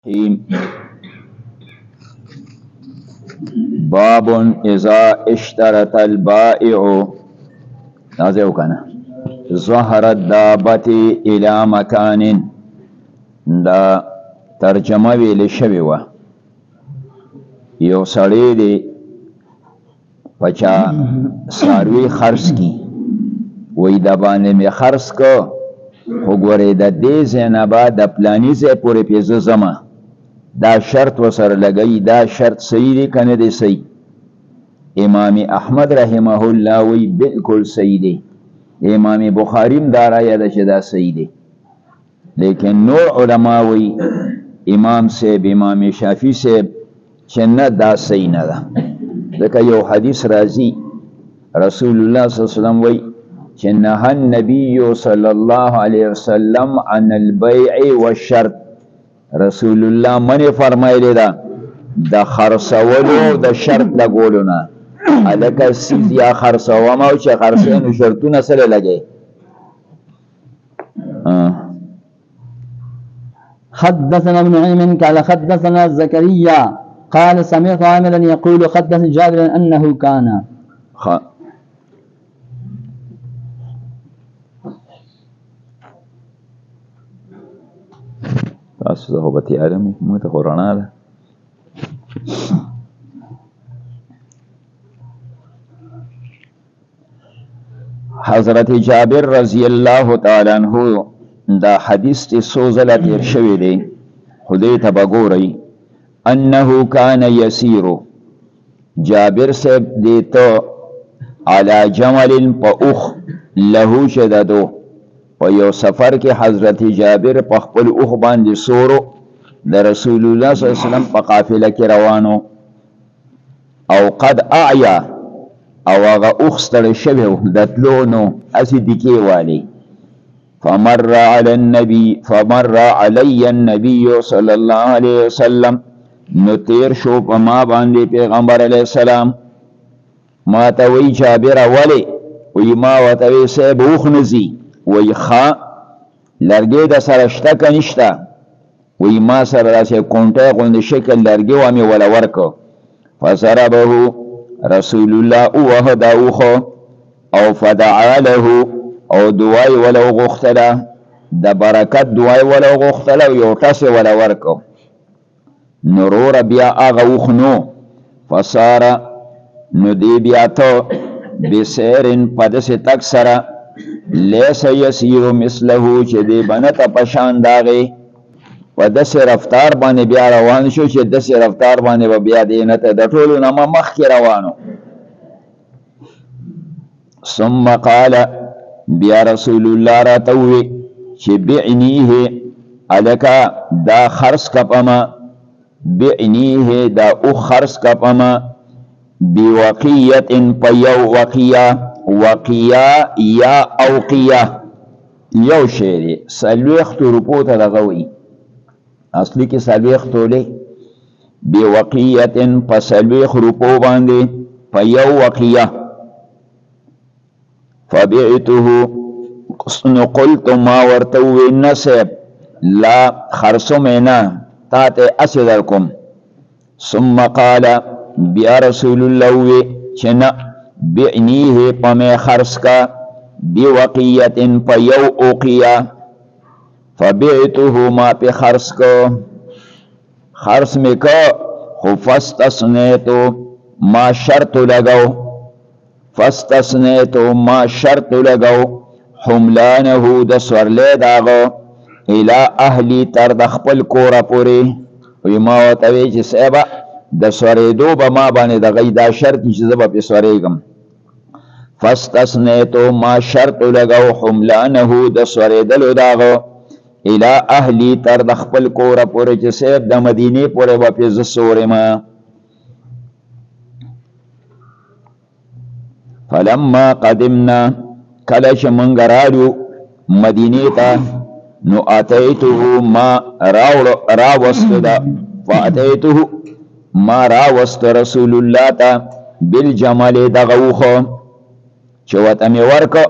الرحيم. باب اذا اشترط البائع نازو کنا ظهر الدابة الى مكان دا ترجمه ویل شوی و یو سړی دی پچا ساروی خرڅ کی وې د باندې می خرڅ کو خو ګورې د دې زینبا د پلانی ځای پورې پیزه زما دا شرط وسره لګی دا شرط صحیح دی کنه دی صحیح امام احمد رحمه الله وی بالکل صحیح دی امام بخاری هم دا رایه ده چې دا صحیح دی لیکن نور علما وی امام صاحب امام شافعی صاحب چې نه دا صحیح نه ده ځکه یو حدیث راځي رسول الله صلی الله علیه وسلم وی چې نهى النبي صلی الله علیه وسلم عن البيع والشرط رسول الله منی فرمایلی دا د خرڅولو د شرط لګولو نه الکه سیز یا خرڅوم او چې خرڅینو شرطونه سره لګي. حدثنا ابن نعيم قال حدثنا زكريا قال سمعت عامرا يقول حدثني جابر انه كان تاسو زه به تیارم مو ته قرآن ده حضرت جابر رضی الله تعالی عنہ دا حدیث تی سوزله تیر شوی دی خدای ته بګورئ انه کان یسیر جابر صاحب دیتو علی جمل پاوخ له شددو و یو سفر کې حضرت جابر په خپل اوخ باندې سورو د رسول الله صلی الله علیه وسلم په قافله کې روانو او قد اعیا او هغه اوخ ستړی شوی و د تلو نو هسې دیکې والی فمر علی النبي صلی الله علیه وسلم نو تیر شو په ما باندې پیغمبر علیه السلام ما ته وی جابر ولی وی ما ورته وی صاحب اوخ نزي وی خوا لرګی د سره شته که نشته وی ما سره داسې کونټی غوندې شکل لرګی وامی وله ورکو فضربه رسول الله اووهه دا اوخو او فدعا له او دعای وله وغوښتله د برکت دعای وله وغوښتله او یو ټسې وله ورکو نو وروره بیا هغه اوخ نو فصاره نو دی بیا ته بسیرن په داسې تګ سره لیس یسیر مثله چې دی بنته پشان داغی و داسې رفتار باندې بیا روان شو چې داسې رفتار باندې به بیا دی نه ته د ټولو نه مخکې روانو ثم قال بیا رسول الله راته ووی چې بعنیه هلکه دا خرڅ کپمه بعنیه دا او خرڅ کپمه بوقیت په یو وقیه یا اوقیه یو شی دی څلوېښتو روپو ته دغه وایي اصلي کې څلوېښتو دی بوقیت په څلوېښت روپو باندې په یو وقیه فبعته نو قلت ما ورته ووی نه صاحب لا خرڅومې نه تا ته هسې درکوم ثم قال بیا رسول الله وی چې نه بعنیه په مې خرڅ کا بوقیت په یو اوقیه فبعته ما په خرڅ کو خرڅ مې کو خو فاستثنیتو ما شرط لګاو فاستثنیتو ما شرط لګاو حملانه د سورلی داغه الی اهلی تر د خپل کوره پورې وی ما ورته وی چې صاحبه د سورېدو به ما باندې دغه دا شرط چې زه به پې سورېږم فاستثنیتو ما شرط لګاو حملانه د سورېدلو داغه الی اهلی تر د خپل کوره پورې چې صاحب د مدینې پورې به پې زه سورېم فلما قدمنا کله چې موږ راړو مدینې ته نو اتیته ما راوستو ده فاتیته ما راوست رسول الله ته بالجمل دغه اوخه چې ورته مې ورکه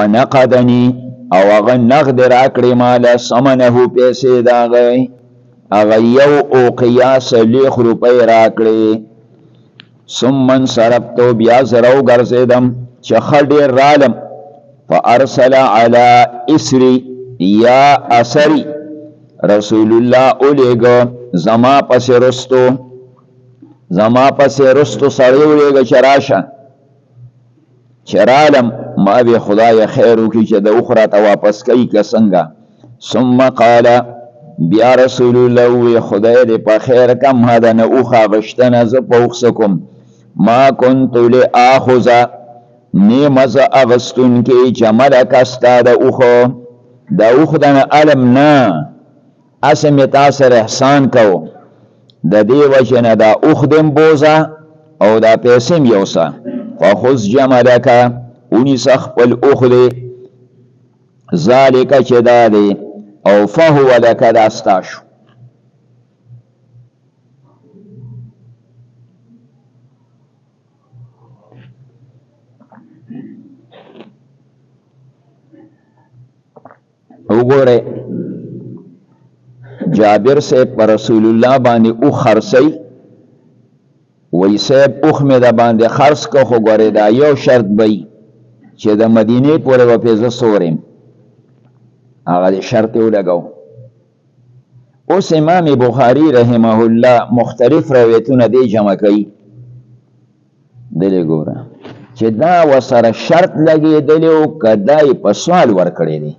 ونقدني او هغه نقد راکړې ماله ثمنه پیسې د هغه اغا یو اوقیا سلیخ روپی راکړي. ثم انصرفتو بیا زرو ګرځیدم چې ښه ډېر رالم. فارسل علی اسری یا اثری رسول الله اولیګو زما پسې رستو سړی اولیګو چې راشه. چې رالم ما به خدای خیر وکړي چې د اخرى ته واپس کوي که څنګه. ثم قال بیا رسول الله وی خدای دې په خیر کم هدا نه اوخه غشتنه زه په اوخسکم. ما كنت لآخذ نیمز اغستون کی جملک استا د اوخو د اوخ دنه علم نه اسم تاثر احسان کو د دې وجنه د اوخ دم بوزا او د پیسم یوسا. فخذ جملک اونی سخپل اوخ دی ذالک چې دا دی او فهو لک داستاشو. وګوره جابر سے پر رسول الله باندې او خرسی وی سیب اوخ می دا باندې خرس که خو گوره دا یو شرط بی چې د مدینه پوره و پیزه سوریم آغا دی شرطیو لگو. اوس امام بخاری رحمه الله مختلف رویتون دی جمع کئی دلی گوره چې دا و سر شرط لگی دلیو که دای پسوال ورکڑی دی.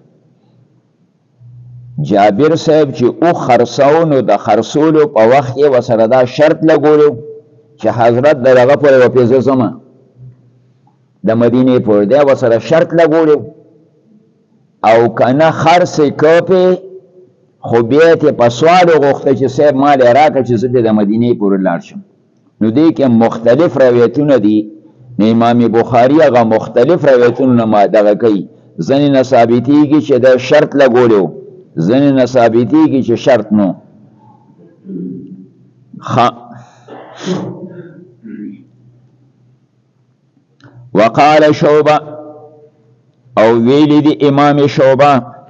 جابر صاحب چې او خرسونو د خرسولو په وخت یې وسره دا شرط لګولو چې حضرت دغه پورې و پیزه زما د مدینه پورې دا وسره شرط لګولو او کنه خرس کوپه خو بیا ته په سوال غوښته چې صاحب مال راکړه چې زه د مدینه پورې لاړ شم. نو دې کې مختلف روایتونه دي. امام بخاری هغه مختلف روایتونه ما دغه کوي. ځنې نه ثابتېږي چې دا شرط لګولو زنی نثابتی کی چه شرط نو. وقال شعبہ او ویلی دی امام شعبہ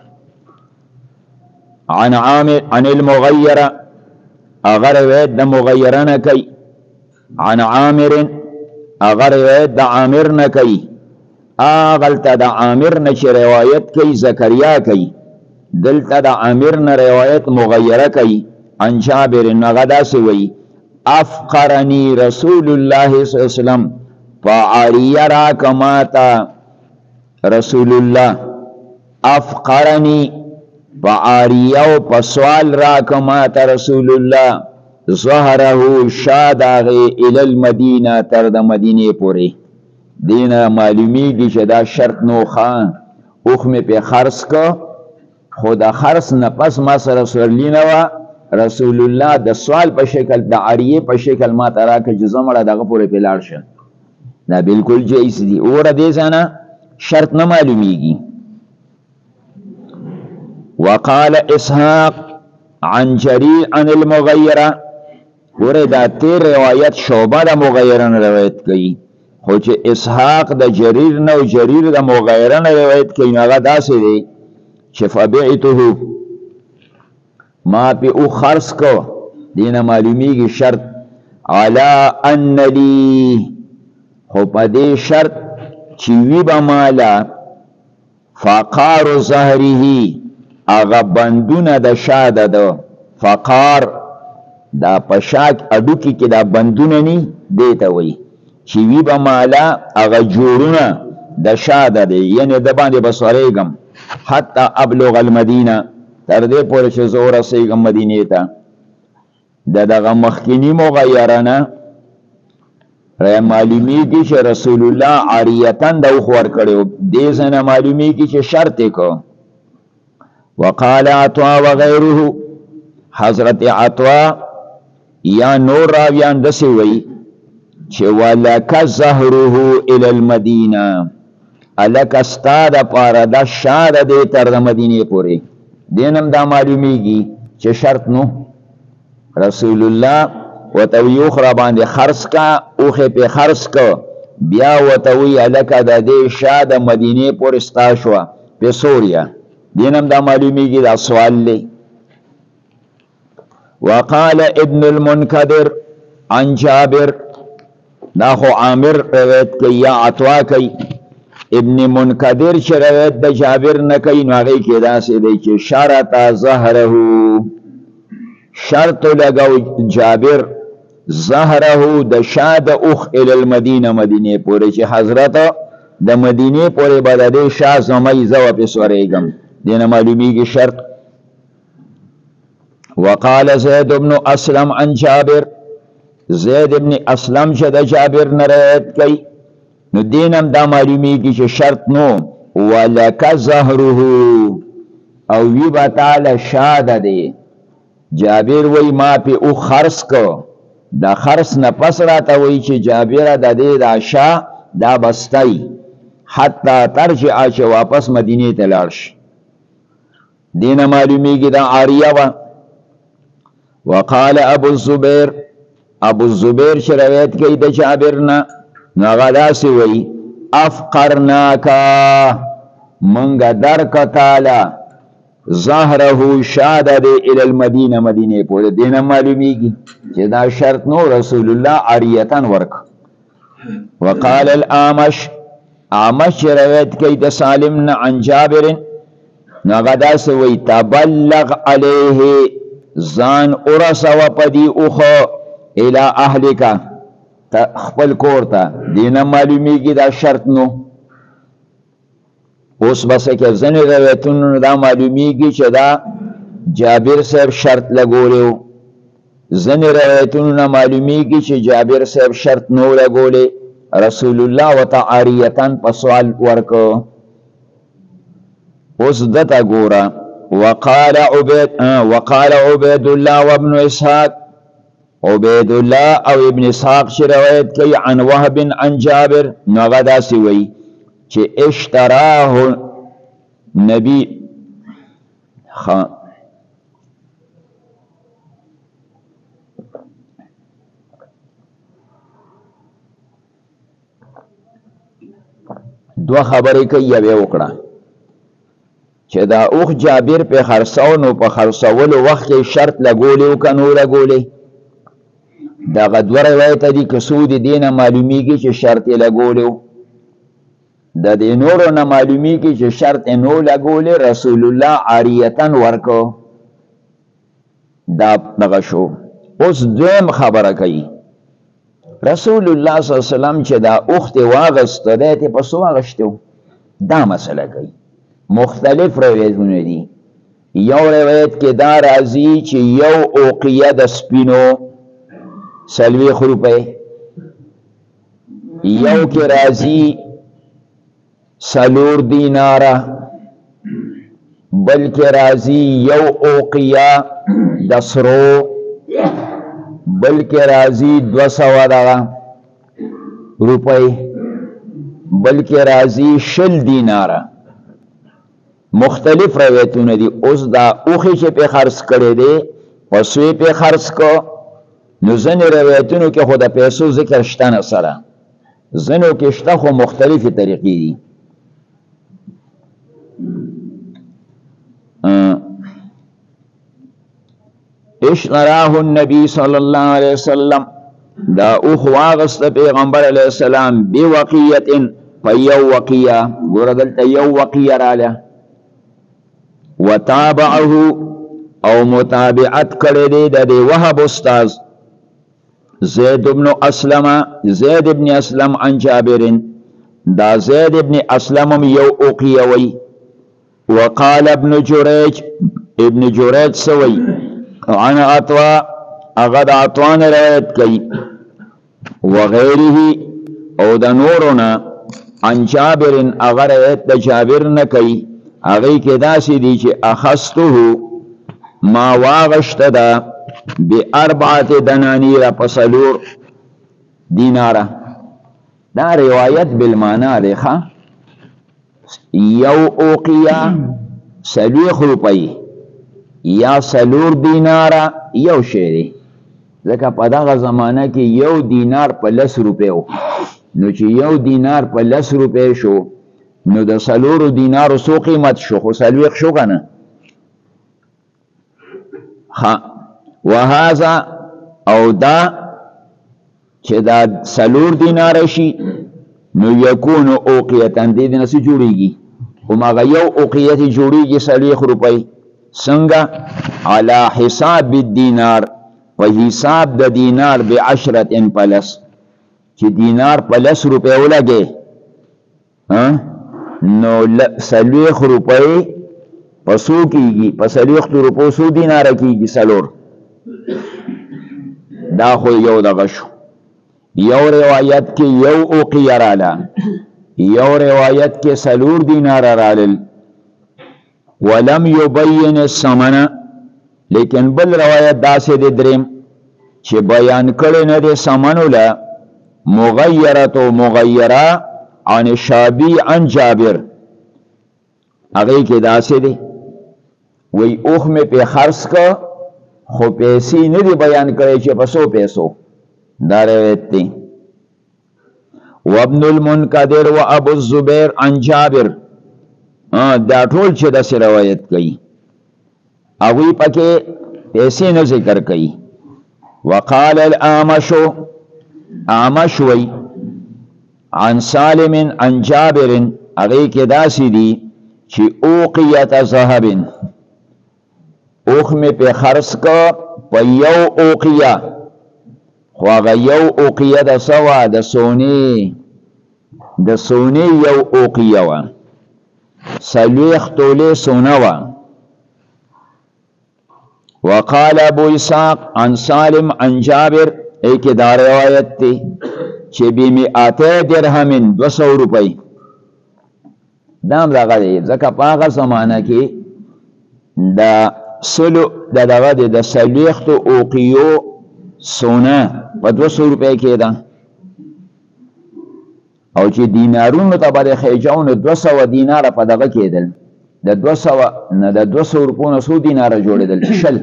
عن عامر عن المغیرہ اگر وید دا مغیرہ نکی عن عامر اگر وید دا عامر نکی آغلتا دا عامر نچی روایت کی زکریا کی دلتا دا عامر نه روایت مغیره کوي. عن جابر نغدا سوی افقرنی رسول الله صلی اللہ علیہ وسلم فعاریه را کماتا رسول الله افقرنی فعاریه و پسوال را کماتا رسول الله ظهره شاداغی الى المدینه تر دا مدینه پوری. دینا معلومی دی چه دا شرط نو خان اخم پی خرس که خود خرس نه پس ما سره سورلینه و رسول الله د سوال په شکل د عریه په شکل ما ترا که جزمړه دغه پورې پلاړ شه دا بالکل جایز دی. اور دې ځنه شرط نه معلومیږي. وقال اسحاق عن جرير عن المغيرة ور دا تیر روایت شعبہ د مغیره روایت کوي خو چې اسحاق د جرير نو جرير د مغیره روایت کوي هغه داسې دی چې فبعته ما پی او خرس کو دینا معلومیگی شرط علا ان لی خو پا دی شرط چیوی با مالا فقار ظهره اغا بندون دا شاد دا فقار دا پشاک اڈو کی که دا بندون نی دیتا وی چیوی با مالا اغا جورون دا شاد دا یعنی دا باندې بسوریگم حتی ابلغ المدینه تر دې پورې چې زه ورسېږم مدینې ته. د دغه مخکینی مغیرانه معلومیږي چې رسول الله عاریتن د اوخ ورکړی دې ځنه معلومیږي چې شرط یې کو. وقال عطا وغیره حضرت عطا یا نور راویان دسې وی چې ولک ظهره الی المدینه الک استاد پاره دا شاد دې تر د مدینې پورې. دینم دا معلومیږي چې شرط نو رسول الله وتوی اخرى باندې خرص کا اوخه په خرص کا بیا وتوی الک د دې شاد مدینې پورې ستا شو په سوریا. دینم دا معلومیږي دا سوال لې. وقال ابن المنكدر عن جابر، دا خو عامر روایت کوي یا عطوا کوي، ابن منکدر چې روایت د جابر نه کوي نو هغې کې داسې دی چې شرط ظهره، شرط لګو جابر ظهره د شا د اوخ الی المدینه، مدینې پورې چې حضرت د مدینې پورې به د دې شا زمی زه واپس ورېږم، دې نه معلومیږي شرط. وقال زید بن اسلم عن جابر، زید ابن اسلم چې د جابر نه روایت کوي نو دینم دا معلومیږي چې شرط نو ولک ظهره او وی به تعالی شاده دی. جابر وی ما په او خرص کو، دا خرص نه پس راته وی چې جابر د دې دا شا دا بستی حتی ترجع چې واپس مدینې ته لاړ شي، دینه معلومیږي دا عاریه وه. وقال ابو الزبیر، ابو الزبیر چې روایت کوي د جابر نه نو هغه داسې وایي افقرناکا منګه درک تعالی ظهره شاده دی الی المدینه، مدینې پورې، دینه معلومیږي چې دا شرط نو رسول الله عاریتن ورک. وقال الاعمش، اعمش چې روایت کوي د سالم نه عن جابر نو هغه داسې وایي تبلغ علیه ځان ورسوه په دې اوښه الى اهلک خپل کور ته، دینه معلومیږي دا شرط نو. اوس بس کې ځینې روایتونو دا معلومیږي چې دا جابر صاحب شرط لګولی و، ځینې روایتونو نه معلومیږي چې جابر صاحب شرط نو لګولی، رسول الله ورته عاریتن په سوال ورکو. اوس دته ګوره وقال عبید الله وابن اسحاق، عبید الله او ابن اسحاق چې روایت کوي عن وهب عن جابر نو هغه داسې وایي چې اشتراه نبی دوه خبرې کوي، یوې وکړه چې دا اوخ جابر په خرڅاو نو په خرڅولو وخت کې شرط لګولی او که نو لګولی، دغه دوه روایت دي که څو دي دې نه معلومیږي چې شرط یې لګولی و، د دې نورو نه معلومیږي چې شرط یې نو لګولی، رسول الله عاریتن ورکو، دا دغه شو. اوس دویم خبره کوي رسول الله صلی الله علیه وسلم چې دا اوښ دې واغسته دی ته په څه واغشتو، دا مسله کوي. مختلف روایتونه دي، یو روایت کې دا راځي چې یو اوقیه د سپینو 40 روپۍ، یو کې راځي 4 دیناره، بل کې راځي یو اوقیه د سرو، بل کې راځي 200 روپۍ، بل کې راځي 20 دیناره. مختلف روایتونه دي. اوس دا اوخی چې په خرڅ کړی دی پسوی په خرڅ کو نو ځینې روایتونو کې خو د پیسو ذکر شته نه سره، ځینو کې شته خو مختلفې طریقې دي. اشتراه النبي صلی الله علیه وسلم، دا اوخ واغسته پیغمبر علیه السلام بوقیت په یو وقیه، ګوره دلته یو وقیه راله، وتابعه او متابعت کړی دی د دې وهب استاد زید بن اسلم، زید بن اسلم عن جابر، دا زید بن اسلم یو اوقیه وی. وقال ابن جریج، ابن جریج سوی عن عطوا، اغد عطوان روایت کئی، وغیره او د نورنا عن جابر اغد روایت د جابر نکی، اغی که داسی دی چه اخسته ما واغشت دا بی 4 دنانیر پسلور دینارا. دا روایت بالمانا دیخوا یو اوقیا 40 روپئی یا 4 دینارا یو شیری، لکه په دغه زمانه کې یو دینار په 10 روپۍ و، نو چې یو دینار په 10 روپۍ شو نو د 4 دینارو څو قیمت شو؟ خو 40 شو کنه. وهذا او دا چې دا سلور دینار شي نو یکون اوقیتن دې نه څه جوړیږي هماغه یو اوقیت جوړیږي 40 روپۍ څنګه علی حساب الدینار په حساب د دینار ب10 پلس چې دینار پلس روپۍ ولګي نو 40 روپۍ پسو کیږي په 40 روپو سو دینار کیږي سلور دا خو یو دغه شو یو روایت کې یو اوقیه رااله یو روایت کې سلور دینار رالل ولم یبین الثمن لیکن بل روایت داسې د دریم چې بیان کړي نه د ثمن ولا مغیره مغیره عن شابی عن جابر هغه کې داسې دی وی اوخ می په خرڅ کا خو پیسې نه دی بیان کړي چې په 100 پیسو دا روایت دی وابن المنکدر و ابو الزبیر عن جابر دا ټول چې د روایت کوي اوی پکې پیسې نه ذکر کوي وقال الاعمش اعمش وی عن سالم عن جابر هغه کې داسې دی چې اوقیت ذهب اوخ می په خرڅ کا په یو اوقیه خو هغه یو اوقیه د سوا د سونی یو اوقیه وه 40 تولې سونه وه وقال ابو اسحاق عن سالم عن جابر ای کې دا روایت دی چې ب200 درهم 200 روپۍ دام دغه دی ځکه په هغه زمانه کې د سلو دغه د 40 اوقیو سونه په 200 روپۍ کې ده او چې دینارونو ته باندې خېجاونه 200 دینار په دغه کېدل د 200 نه د 200 روپو نه 100 دینار جوړېدل شل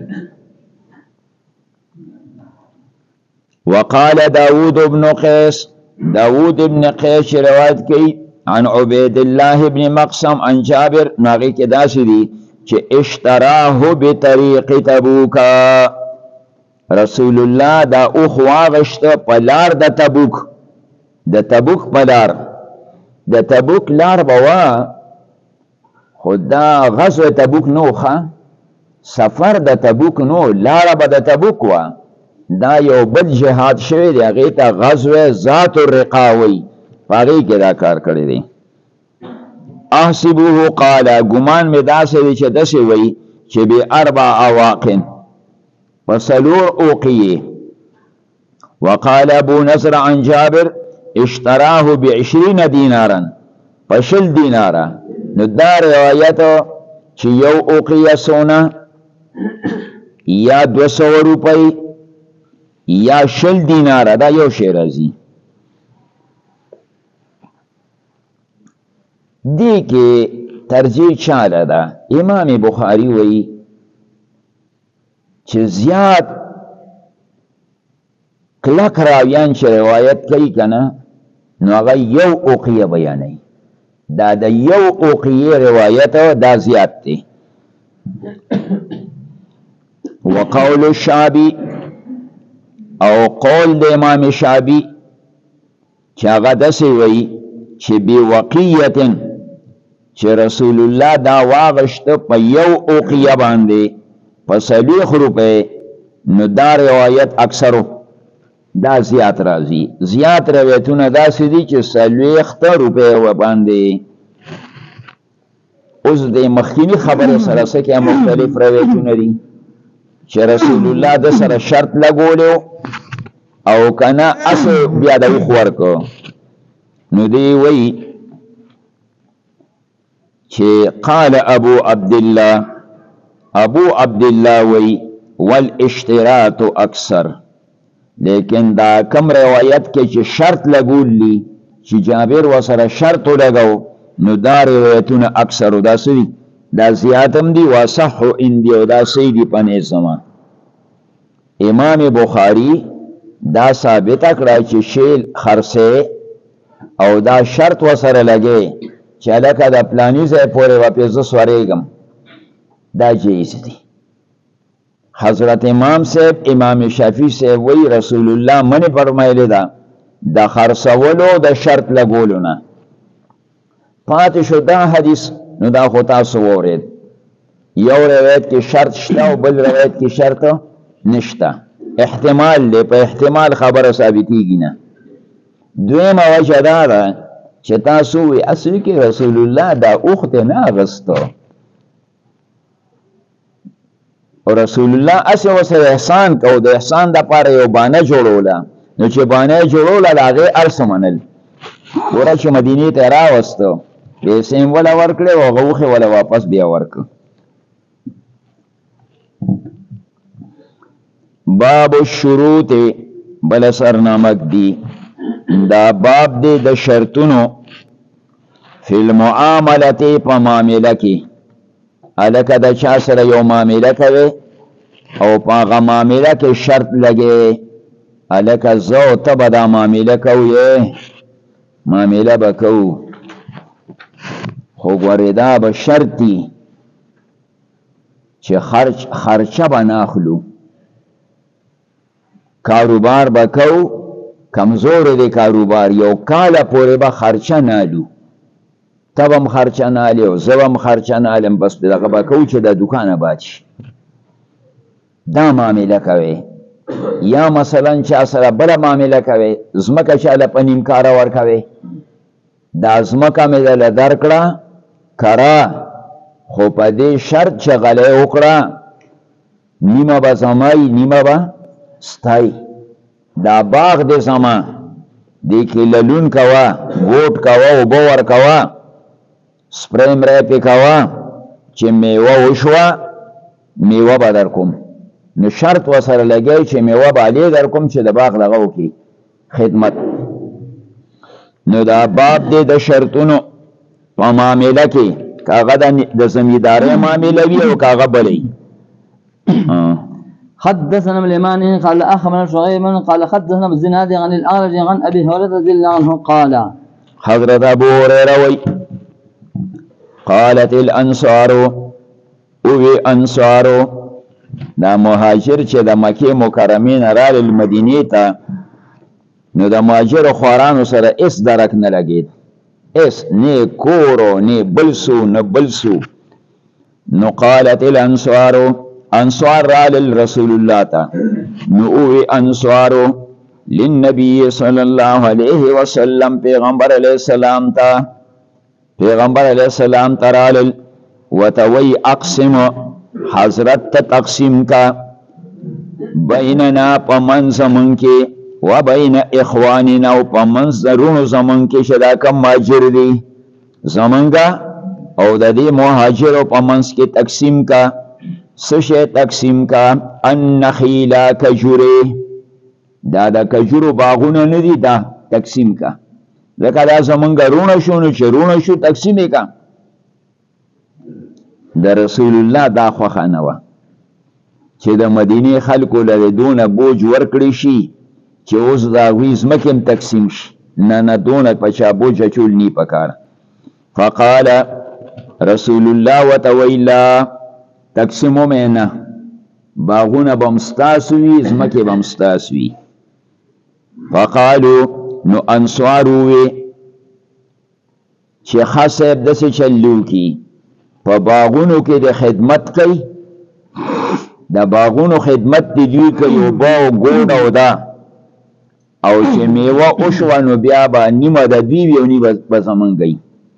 وقال داود بن قيس داود بن قيس روایت کوي عن عبید الله بن مقسم عن جابر ناغي کې داسې دي چې اشتراه بطريق تبوک رسول الله دا اوخ واغشت په لار د تبوک په لار د تبوک لار بوا خدا غزوه تبوک نوخه سفر د تبوک نو لار به د تبوک وا دا یو بل جهاد شوی دی هغه ته غزوه ذات الرقاوی هغه کې دا کار کړی دی احسبوه قال ګمان می داسې دی چې داسې وی چې به 4 اواقن وسلور اوقیه وقال ابو نصر عن جابر اشتراه ب20 دینارا فشل دینارا نو دا روایت چې یو اوقیه سونه یا 200 روپۍ یا شل دینارا دا یو شی راځي دی کې ترجیح چاله ده امام بخاری وی چې زیات کلک راویان چې روایت کوي کنه نو هغه یو اوقیه بیانوي دا د یو اوقیه روایت دا زیات دی وقول الشعبي او قول د امام شعبي چې هغه داسې وی چې بوقیه چې رسول الله دا واغشت په یو اوقیه باندې په 40 روپۍ نو دا روایت اکثرو دا زیات راځي زیات روایتونه داسې دي چې 40 روپۍ و باندې اوس د مخکینی خبره سره سره مختلف روایتونه دي چې رسول الله د سره شرط لګولیو او کنه اصل بیا د خور کو نو دی وی چې قال ابو عبد الله وی والاشتراط اکثر لیکن دا کم روایت کې چې شرط لګولی چې جابر وسره شرط لګاو نو دا روایتونه اکثر دا سری دا زیاتم دی وصح اندی او دا سیدی پنه زمان امام بخاری دا ثابت کړه چې شیل خرڅه او دا شرط وسره لګي چې لکه د پلانی ځای پورې واپس سوارېږم دا جایز دی حضرت امام صاحب امام شافعی صاحب وی رسول الله منی فرمایلی دا د خرڅولو د شرط لګولو نه پاتې شو دا حدیث نو دا خو تاسو واورید یو روایت کې شرط شته او بل روایت کې شرط نشته احتمال دی په احتمال خبره ثابتېږي نه دویمه وجه دا ده چې تاسو وی اصل کې رسول الله دا اوخت نه اغسطو او رسول الله اصل وسره احسان کو د احسان د پاره یو بانه جوړوله نو چې بانه جوړوله هغه ارسه منل ورته چې مدینه ته راوستو پیسې ولا ورکړې او غوخه ولا واپس بیا ورک باب الشروط بل سرنامک دی دا باب دی د شرطونو فی المعاملت په معامله کې الکه د چا سره یو معامله کوي او په هغه معامله کې شرط لګي الکه زه او ته به دا معامله کوو معامله به کوو خو ګورې دا به شرط دی چې خرچه به نه اخلو کاروبار به کوو کمزور دی کاروبار یو کال پورې به خرچه نه الو ته به هم خرچه نه الې او زه به هم خرچه نه الم بس دغه به کوو چې د دوکانه باد شي دا معامله کوي یا مثلا چا سره بله معامله کوي ځمکه چاله په نیم کاره ورکوي دا ځمکه مې دله درکړه کره خو په دې شرط چې غلی وکړه نیمه به زمای نیمه به ستای دا باغ دې زما دې کې للون کوه ګوټ کوه اوبه ورکوه سپریم ریپې کوه چې میوه وشوه میوه به در کوم نو شرط وسره لګی چې میوه به علی در کوم چې د باغ دغه وکړي خدمت نو دا باب دی د شرطونو په معامله کې که هغه د زمیندارۍ معامله وي او که هغه بلې حدثنا اليماني قال اخبرنا شعيب قال حدثنا الزناد عن الاعرج عن ابي هريره رضي الله عنه قال حضرت ابو هريره وي قالت الانصار او انصار دا مهاجر چې د مکه مکرمه نه رال المدینه ته نو د مهاجر خوارانو سره اس درک نه لګید اس نه کورو نه بلسو نه بلسو نو قالت الانصار انصار رال الرسول الله تا نو انصار للنبي صلى الله عليه وسلم پیغمبر علیہ السلام تا پیغمبر علیہ السلام ترال وتوي اقسم حضرت تقسیم کا بیننا پمن زمن کې و بین اخواننا و پمن زرون زمن کې شدا کم ماجر دی زمنګا او د دې مهاجر پمنس کې تقسیم کا سشه تقسیم کا النخیلا کجوره دا د کجورو باغونه نه دي دا تقسیم کا لکه دا زمنګا رونه شو نو چې رونه شو تقسیم کا د رسول الله دا خوخه نه و چې د مدینه خلکو له دونه بوج ورکړي شي چې اوس دا ویز مکم تقسیم شي نه دونه پچا بوج چول نی پکار فقال رسول الله وتویلا تقسیمو مینا باغونه بمستاسوی زمکه بمستاسوی فقالو نو انصاروی چې خاصه دسه چلو کی په باغونو کې د خدمت کوي د باغونو خدمت دی دوی کوي او باغ ګوډ او دا او چې میوه او شو نو بیا به نیمه د دوی او نیمه به زمونږی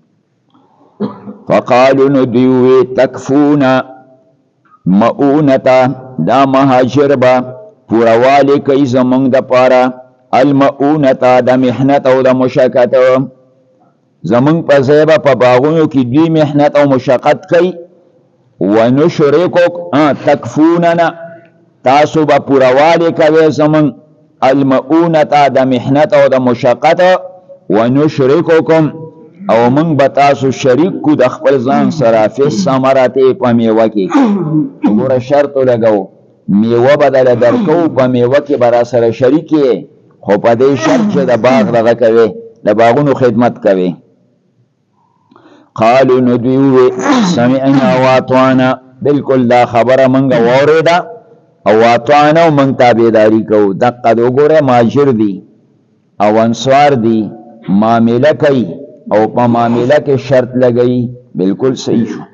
فقالو نو دوی تکفونا مؤونتا دا مهاجر با پوروالی کوي زمونږ د پاره المؤونتا د محنت او د مشقت زمون په زیبا په باغونو کې دوی محنت او مشقت کوي ونشرکو تکفوننا تاسو به پوروالی کوي زمون المؤونتا د محنت او د مشقت ونشرکوکم او من به تاسو شریک کو د خپل ځان سره فی ثمرات په میوه کې وګوره شرط لګاو میوه بدل درکو په میوه کې برا سره شریک خو په دې شرط چې د باغ دغه کوي د باغونو خدمت کوي قالو ندوی سمعنا واطوانا بالکل دا خبره منگا وارده او اطعنا من تابعداری کو دقه دو ګوره ماجر دی او انصار دی معامله کوي او په معامله کې شرط لګئی بالکل صحیح شو.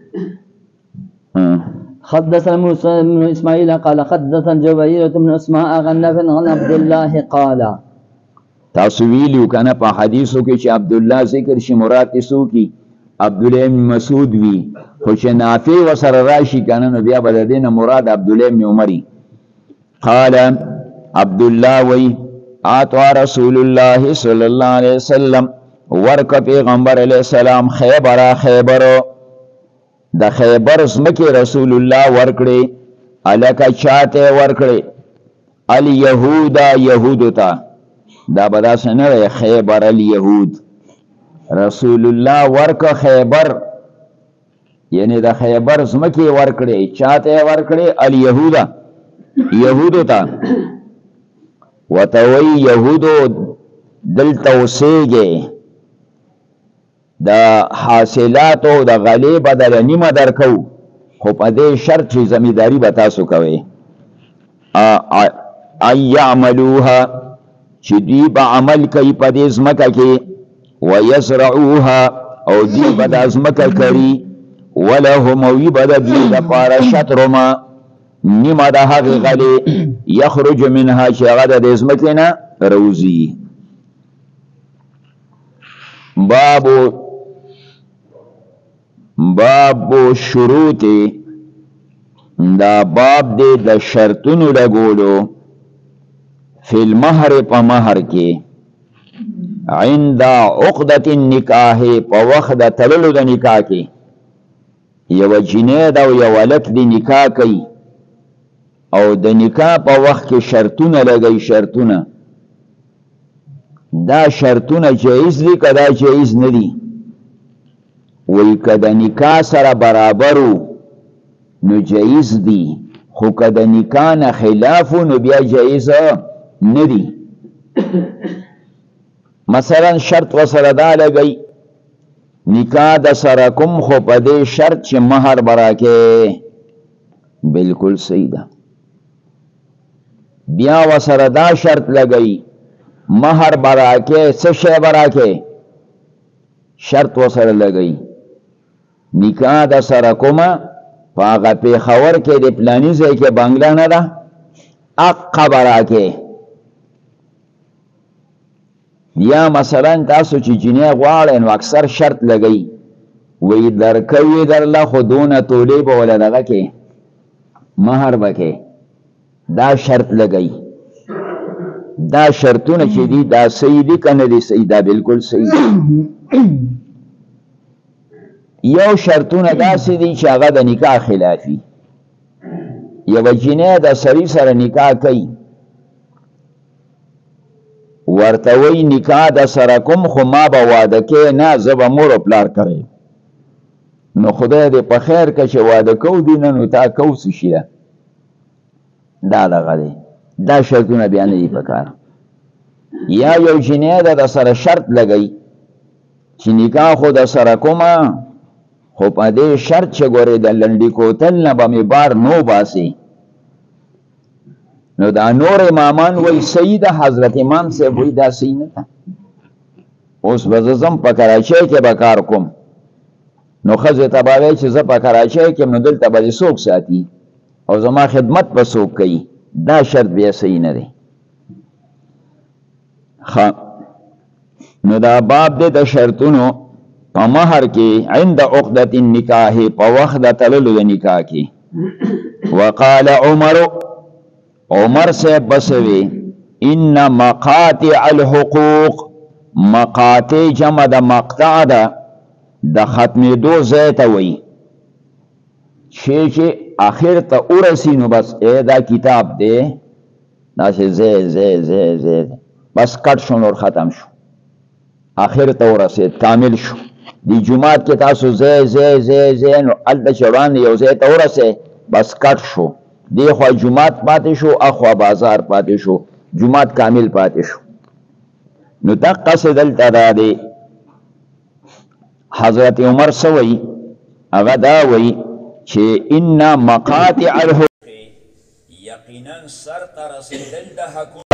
حدثنا موسى بن اسماعيل قال حدثنا جبير بن اسماء عن نافع عن عبد الله قال تاسو ویلو کنه په حدیثو کې چې عبد الله ذکر شي مراد تاسو کی عبد الله بن مسعود وی خو چې نافع وسره راشي کنه نو بیا بل دینه مراد عبد الله بن عمر قال عبد الله وی اعطى رسول الله صلی الله علیه وسلم ورک پیغمبر علیہ السلام خیبر د خیبر زمکی رسول الله ورکړي الکا چاته ورکړي الیهود یهودتا دا بدا سنه خیبر الیهود رسول الله ورک خیبر یعنی د خیبر زمکی ورکړي چاته ورکړي الیهودا یهودتا وتوی یهودو دل توسیږي د حاصلاتو د غلی بدل نیمه درکو خو په دې شرط چې زمینداری به تاسو کوئ یعملوها چې دوی به عمل کوي په دې ځمکه کې ویزرعوها او دوی به د ځمکه کري ولهم وي به د دوی لپاره شطر ما نیمه د هغې غلې یخرج منها چې هغه د دې ځمکې نه روزي. باب شروط دا باب دی د شرطونو لګولو فی المهر په مهر کې عند عقدة النکاح په وخت د تللو د نکاح کې یو جنید او یو ولد دی نکاح کوي او د نکاح په وخت کې شرطونه لګي شرطونه دا شرطونه جایز دي که دا جایز نه دي وی که د نکاح سره برابرو نو جایز دي خو که د نکاح نه خلافو نو بیا جایز نه دي. مثلا شرط وسره دا لګي نکاح د سره کوم خو په دې شرط چې مهر براکې بالکل صحیح ده بیا وسره دا شرط لګي مہر براکے سشے براکے شرط وسره لګئی نکاح د سره کومه پاغه په خور کې د پلاني ځای کې بنگلا نه ده اق براکے یا مثلا تاسو چې جنې غواړئ نو اکثر شرط لګئی وی درکوي درله خودونه تولی به ولا دغه کې مہر بکې دا شرط لګئی دا شرطونه چې دي دا صحیح دي کنه دي صحیح دا بالکل صحیح یو شرطونه داسې دي چې هغه د نکاح خلافي یو جنې د سړي سره نکاح کوي ورته وی نکاح د سره کوم خو ما به واده کې نه زه به مور او پلار کوي نو خدای دې په خیر که چې واده کو دي نه نو تا کو څه شي دا دغه دی دا شرطونه بیا نه دي پکار یا یو جنې د سره شرط لګئی چې نکاح خو د سره کومه خو په دې شرط چې ګورې د لنډي کوتل نه به مې بار نو باسي نو دا نور امامان وی صحیح ده حضرت امام صاحب وی دا صحیح نه ده اوس به زه ځم په کراچۍ کې به کار کوم نو ښځې ته به وایي چې زه په کراچۍ کې یم نو دلته به دې څوک ساتي او زما خدمت به څوک کوي دا شرط بیا صحیح نه دی نو دا باب دی د شرطونو په مهر کې عند عقدة النکاح په وخت د تللو د نکاح کې وقال عمر صاحب بسوي ان مقاطع الحقوق مقاطع جمع د مقطع ده د ختمېدو ځای ته وایي چې آخر ته ورسی نو بس دا کتاب دی داسې زی بس کټ شو نور ختم شو آخر ته ورسید کامل شو دی جماعت کې تاسو زی نو هلته چې وړاندې یو ځای ته ورسې بس کټ شو دی خوا جماعت پاتې شو اخوا بازار پاتې شو جماعت کامل پاتې شو نو دقسې دلته دا دی حضرت عمر سوی هغه دا وی چې ان مقاطع الحقوق یقینا سر ته رسېدل د حقونو